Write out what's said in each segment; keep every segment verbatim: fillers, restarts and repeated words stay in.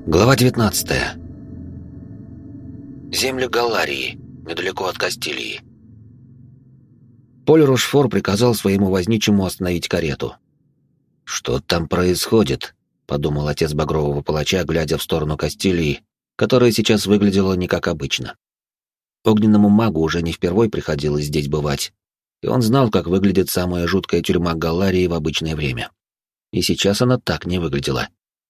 Глава девятнадцатая. Земли Галларии, недалеко от Кастилии. Поль Рошфор приказал своему возничему остановить карету. «Что там происходит?» — подумал отец Багрового Палача, глядя в сторону Кастилии, которая сейчас выглядела не как обычно. Огненному магу уже не впервой приходилось здесь бывать, и он знал, как выглядит самая жуткая тюрьма Галларии в обычное время. И сейчас она так не выглядела.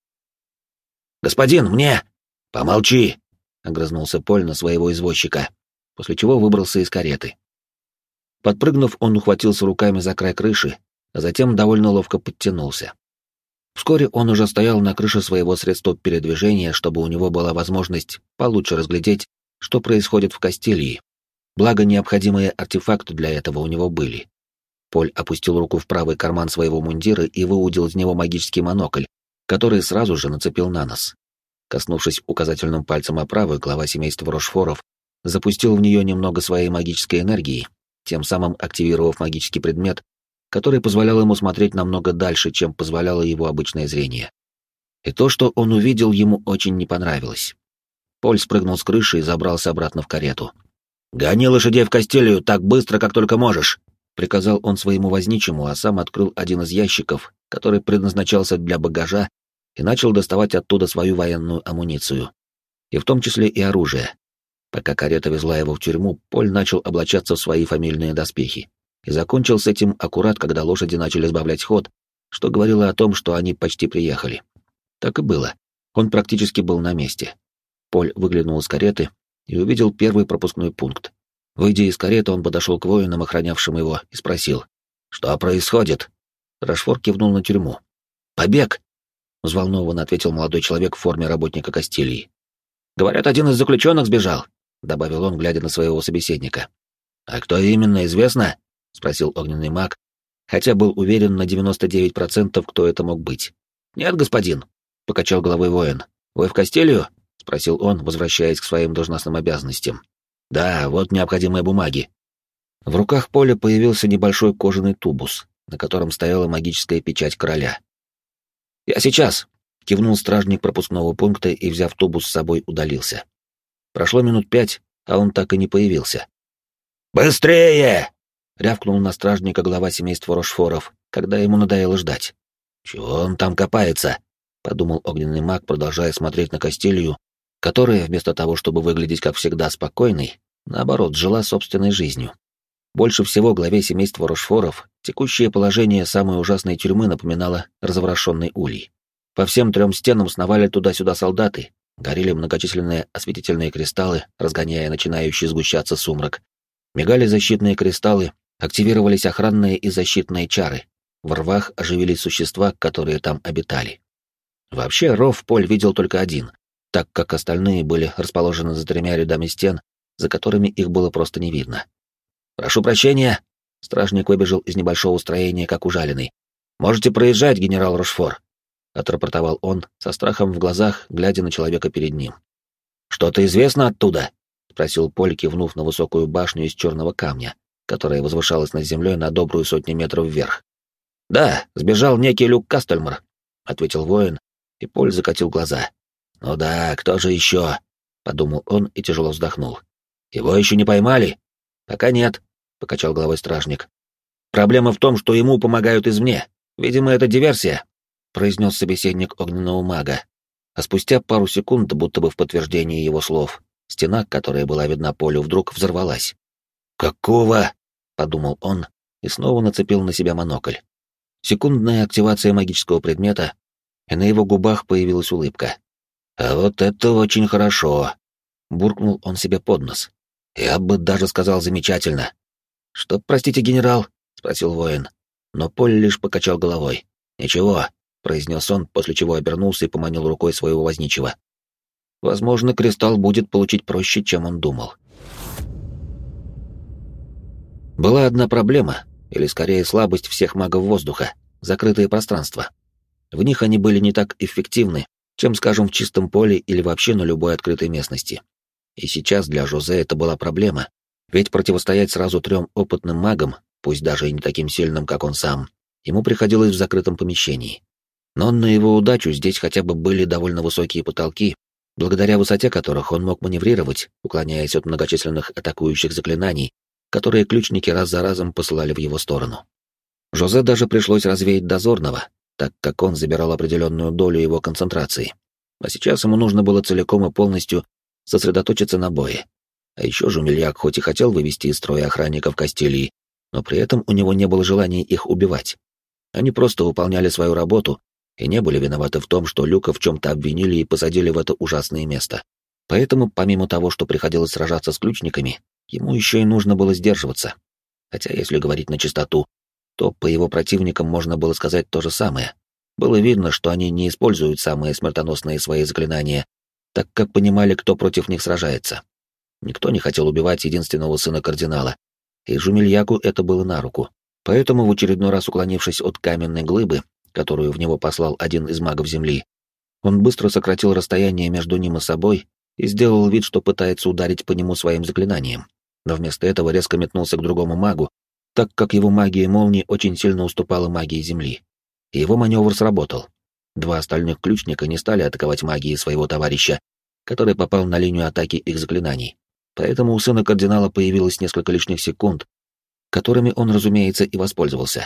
«Господин, мне!» «Помолчи!» — огрызнулся Поль на своего извозчика, после чего выбрался из кареты. Подпрыгнув, он ухватился руками за край крыши, а затем довольно ловко подтянулся. Вскоре он уже стоял на крыше своего средства передвижения, чтобы у него была возможность получше разглядеть, что происходит в Кастилии. Благо, необходимые артефакты для этого у него были. Поль опустил руку в правый карман своего мундира и выудил из него магический монокль, который сразу же нацепил на нос. Коснувшись указательным пальцем оправы, глава семейства Рошфоров запустил в нее немного своей магической энергии, тем самым активировав магический предмет, который позволял ему смотреть намного дальше, чем позволяло его обычное зрение. И то, что он увидел, ему очень не понравилось. Поль спрыгнул с крыши и забрался обратно в карету. «Гони лошадей в Кастилию так быстро, как только можешь!» — приказал он своему возничему, а сам открыл один из ящиков, который предназначался для багажа, и начал доставать оттуда свою военную амуницию, и в том числе и оружие. Пока карета везла его в тюрьму, Поль начал облачаться в свои фамильные доспехи, и закончил с этим аккурат, когда лошади начали сбавлять ход, что говорило о том, что они почти приехали. Так и было. Он практически был на месте. Поль выглянул из кареты и увидел первый пропускной пункт. Выйдя из кареты, он подошел к воинам, охранявшим его, и спросил: «Что происходит?» Рошфор кивнул на тюрьму. «Побег!» — взволнованно ответил молодой человек в форме работника Кастилии. «Говорят, один из заключенных сбежал», — добавил он, глядя на своего собеседника. «А кто именно, известно?» — спросил огненный маг, хотя был уверен на девяносто девять процентов, кто это мог быть. «Нет, господин», — покачал головой воин. «Вы в Кастилию?» — спросил он, возвращаясь к своим должностным обязанностям. «Да, вот необходимые бумаги». В руках Поля появился небольшой кожаный тубус, на котором стояла магическая печать короля. «Я сейчас!» — кивнул стражник пропускного пункта и, взяв тубус с собой, удалился. Прошло минут пять, а он так и не появился. «Быстрее!» — рявкнул на стражника глава семейства Рошфоров, когда ему надоело ждать. «Чего он там копается?» — подумал огненный маг, продолжая смотреть на Кастилию, которая, вместо того, чтобы выглядеть, как всегда, спокойной, наоборот, жила собственной жизнью. Больше всего главе семейства Рошфоров текущее положение самой ужасной тюрьмы напоминало разворошенный улей. По всем трем стенам сновали туда-сюда солдаты, горели многочисленные осветительные кристаллы, разгоняя начинающий сгущаться сумрак. Мигали защитные кристаллы, активировались охранные и защитные чары. В рвах оживились существа, которые там обитали. Вообще, ров Поль видел только один, так как остальные были расположены за тремя рядами стен, за которыми их было просто не видно. «Прошу прощения!» — стражник выбежал из небольшого строения, как ужаленный. «Можете проезжать, генерал Рошфор!» — отрапортовал он, со страхом в глазах, глядя на человека перед ним. «Что-то известно оттуда?» — спросил Поль, кивнув на высокую башню из черного камня, которая возвышалась над землей на добрую сотню метров вверх. «Да, сбежал некий Люк Кастельмар», — ответил воин, и Поль закатил глаза. «Ну да, кто же еще?» — подумал он и тяжело вздохнул. «Его еще не поймали?» «Пока нет», — покачал головой стражник. «Проблема в том, что ему помогают извне. Видимо, это диверсия», — произнес собеседник огненного мага. А спустя пару секунд, будто бы в подтверждении его слов, стена, которая была видна Полю, вдруг взорвалась. «Какого?» — подумал он и снова нацепил на себя монокль. Секундная активация магического предмета, и на его губах появилась улыбка. «А вот это очень хорошо», — буркнул он себе под нос. «Я бы даже сказал замечательно». «Что, простите, генерал?» — спросил воин. Но Поль лишь покачал головой. «Ничего», — произнес он, после чего обернулся и поманил рукой своего возничего. Возможно, кристалл будет получить проще, чем он думал. Была одна проблема, или скорее слабость всех магов воздуха — закрытые пространства. В них они были не так эффективны, чем, скажем, в чистом поле или вообще на любой открытой местности. И сейчас для Жозе это была проблема, ведь противостоять сразу трем опытным магам, пусть даже и не таким сильным, как он сам, ему приходилось в закрытом помещении. Но на его удачу здесь хотя бы были довольно высокие потолки, благодаря высоте которых он мог маневрировать, уклоняясь от многочисленных атакующих заклинаний, которые ключники раз за разом посылали в его сторону. Жозе даже пришлось развеять дозорного, так как он забирал определенную долю его концентрации. А сейчас ему нужно было целиком и полностью сосредоточиться на бое. А еще Жумельяк хоть и хотел вывести из строя охранников Кастилии, но при этом у него не было желания их убивать. Они просто выполняли свою работу и не были виноваты в том, что Люка в чем-то обвинили и посадили в это ужасное место. Поэтому, помимо того, что приходилось сражаться с ключниками, ему еще и нужно было сдерживаться. Хотя, если говорить на чистоту, то по его противникам можно было сказать то же самое. Было видно, что они не используют самые смертоносные свои заклинания, так как понимали, кто против них сражается. Никто не хотел убивать единственного сына кардинала, и Жумельяку это было на руку. Поэтому, в очередной раз уклонившись от каменной глыбы, которую в него послал один из магов Земли, он быстро сократил расстояние между ним и собой и сделал вид, что пытается ударить по нему своим заклинанием, но вместо этого резко метнулся к другому магу, так как его магия молнии очень сильно уступала магии Земли. И его маневр сработал. Два остальных ключника не стали атаковать магией своего товарища, который попал на линию атаки их заклинаний. Поэтому у сына кардинала появилось несколько лишних секунд, которыми он, разумеется, и воспользовался.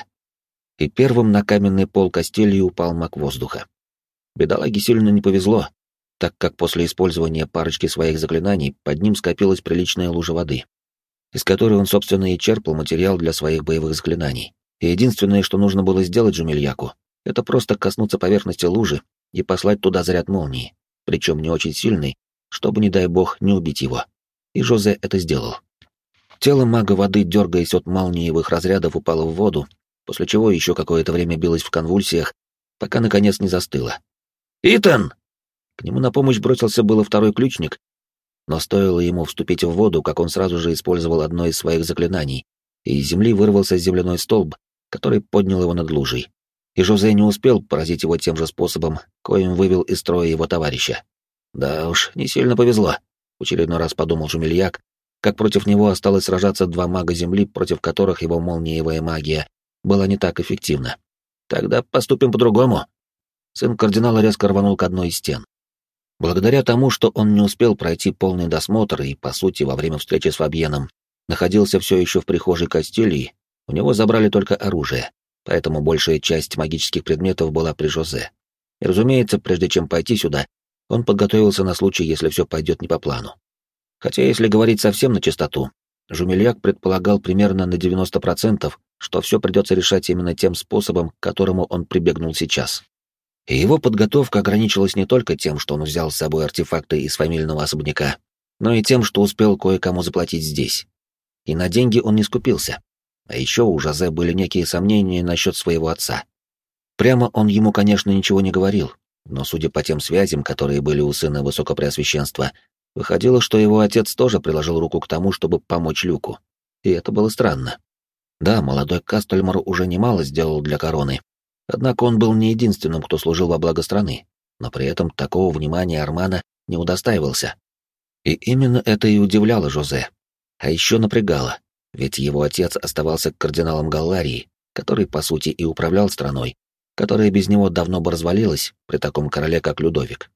И первым на каменный пол Кастилии упал маг воздуха. Бедолаге сильно не повезло, так как после использования парочки своих заклинаний под ним скопилась приличная лужа воды, из которой он, собственно, и черпал материал для своих боевых заклинаний. И единственное, что нужно было сделать Жумельяку, это просто коснуться поверхности лужи и послать туда заряд молнии, причем не очень сильный, чтобы, не дай бог, не убить его. И Жозе это сделал. Тело мага воды, дергаясь от молниевых разрядов, упало в воду, после чего еще какое-то время билось в конвульсиях, пока, наконец, не застыло. «Итан!» К нему на помощь бросился было второй ключник, но стоило ему вступить в воду, как он сразу же использовал одно из своих заклинаний, и из земли вырвался земляной столб, который поднял его над лужей. И Жозе не успел поразить его тем же способом, коим вывел из строя его товарища. Да уж, не сильно повезло, в очередной раз подумал Жумельяк, как против него осталось сражаться два мага Земли, против которых его молниевая магия была не так эффективна. Тогда поступим по-другому. Сын кардинала резко рванул к одной из стен. Благодаря тому, что он не успел пройти полный досмотр и, по сути, во время встречи с Фабьеном находился все еще в прихожей Кастилии, у него забрали только оружие, поэтому большая часть магических предметов была при Жозе. И, разумеется, прежде чем пойти сюда, он подготовился на случай, если все пойдет не по плану. Хотя, если говорить совсем на чистоту, Жумельяк предполагал примерно на девяносто процентов, что все придется решать именно тем способом, к которому он прибегнул сейчас. И его подготовка ограничилась не только тем, что он взял с собой артефакты из фамильного особняка, но и тем, что успел кое-кому заплатить здесь. И на деньги он не скупился. А еще у Жозе были некие сомнения насчет своего отца. Прямо он ему, конечно, ничего не говорил, но, судя по тем связям, которые были у сына Высокопреосвященства, выходило, что его отец тоже приложил руку к тому, чтобы помочь Люку. И это было странно. Да, молодой Кастельмар уже немало сделал для короны, однако он был не единственным, кто служил во благо страны, но при этом такого внимания Армана не удостаивался. И именно это и удивляло Жозе. А еще напрягало, ведь его отец оставался кардиналом Галларии, который, по сути, и управлял страной, которая без него давно бы развалилась при таком короле, как Людовик.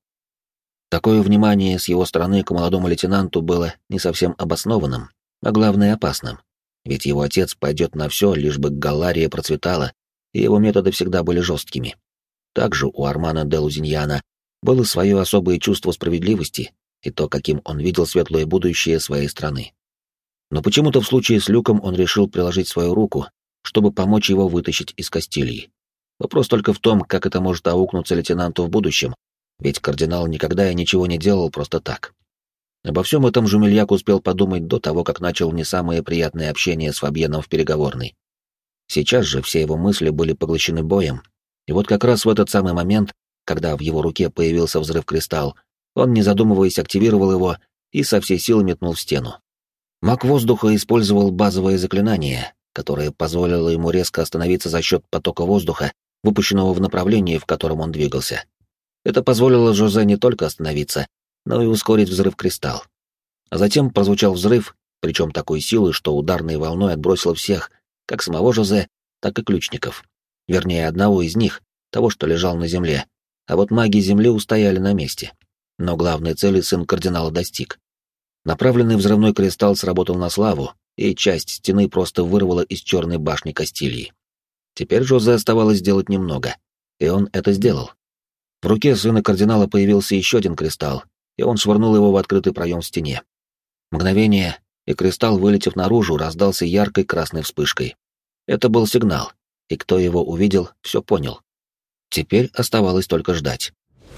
Такое внимание с его стороны к молодому лейтенанту было не совсем обоснованным, а главное опасным, ведь его отец пойдет на все, лишь бы Галлария процветала, и его методы всегда были жесткими. Также у Армана де Лузиньяна было свое особое чувство справедливости и то, каким он видел светлое будущее своей страны. Но почему-то в случае с Люком он решил приложить свою руку, чтобы помочь его вытащить из Кастилии. Вопрос только в том, как это может аукнуться лейтенанту в будущем, ведь кардинал никогда и ничего не делал просто так. Обо всем этом Жумельяк успел подумать до того, как начал не самое приятное общение с Фабьеном в переговорной. Сейчас же все его мысли были поглощены боем, и вот как раз в этот самый момент, когда в его руке появился взрыв-кристалл, он, не задумываясь, активировал его и со всей силы метнул в стену. Маг воздуха использовал базовое заклинание, которое позволило ему резко остановиться за счет потока воздуха, выпущенного в направлении, в котором он двигался. Это позволило Жозе не только остановиться, но и ускорить взрыв-кристалл. А затем прозвучал взрыв, причем такой силы, что ударной волной отбросило всех, как самого Жозе, так и ключников. Вернее, одного из них, того, что лежал на земле, а вот маги земли устояли на месте. Но главной цели сын кардинала достиг. Направленный взрывной кристалл сработал на славу, и часть стены просто вырвала из черной башни Кастильи. Теперь Жозе оставалось сделать немного, и он это сделал. В руке сына кардинала появился еще один кристалл, и он швырнул его в открытый проем в стене. Мгновение, и кристалл, вылетев наружу, раздался яркой красной вспышкой. Это был сигнал, и кто его увидел, все понял. Теперь оставалось только ждать.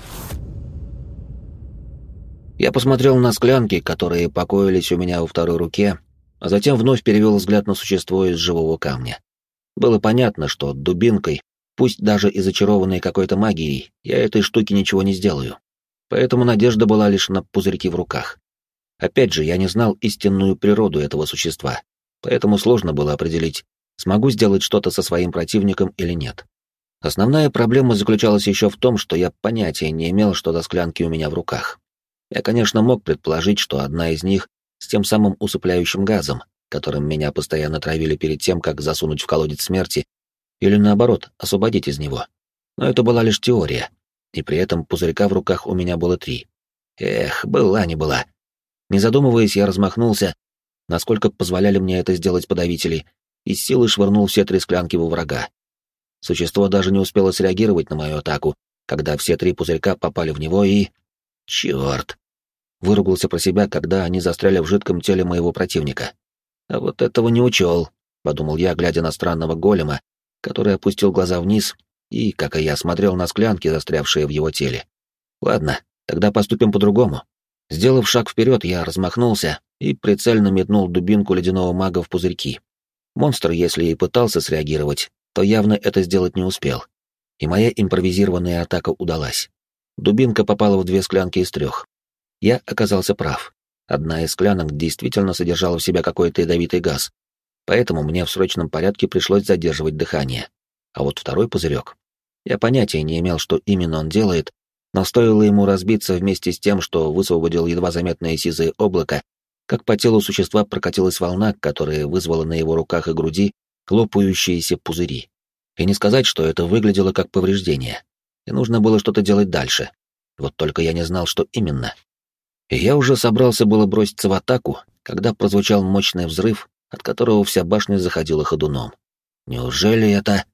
Я посмотрел на склянки, которые покоились у меня во второй руке, а затем вновь перевел взгляд на существо из живого камня. Было понятно, что дубинкой, пусть даже и зачарованной какой-то магией, я этой штуки ничего не сделаю. Поэтому надежда была лишь на пузырьки в руках. Опять же, я не знал истинную природу этого существа, поэтому сложно было определить, смогу сделать что-то со своим противником или нет. Основная проблема заключалась еще в том, что я понятия не имел, что за склянки у меня в руках. Я, конечно, мог предположить, что одна из них с тем самым усыпляющим газом, которым меня постоянно травили перед тем, как засунуть в колодец смерти, или наоборот, освободить из него. Но это была лишь теория, и при этом пузырька в руках у меня было три. Эх, была не была. Не задумываясь, я размахнулся, насколько позволяли мне это сделать подавители, и с силой швырнул все три склянки во врага. Существо даже не успело среагировать на мою атаку, когда все три пузырька попали в него и... Черт! Выругался про себя, когда они застряли в жидком теле моего противника. А вот этого не учел, подумал я, глядя на странного голема, который опустил глаза вниз и, как и я, смотрел на склянки, застрявшие в его теле. Ладно, тогда поступим по-другому. Сделав шаг вперед, я размахнулся и прицельно метнул дубинку ледяного мага в пузырьки. Монстр, если и пытался среагировать, то явно это сделать не успел. И моя импровизированная атака удалась. Дубинка попала в две склянки из трех. Я оказался прав. Одна из склянок действительно содержала в себе какой-то ядовитый газ, поэтому мне в срочном порядке пришлось задерживать дыхание. А вот второй пузырек. Я понятия не имел, что именно он делает, но стоило ему разбиться вместе с тем, что высвободил едва заметное сизое облако, как по телу существа прокатилась волна, которая вызвала на его руках и груди хлопающиеся пузыри. И не сказать, что это выглядело как повреждение. И нужно было что-то делать дальше. Вот только я не знал, что именно. И я уже собрался было броситься в атаку, когда прозвучал мощный взрыв, от которого вся башня заходила ходуном. Неужели это...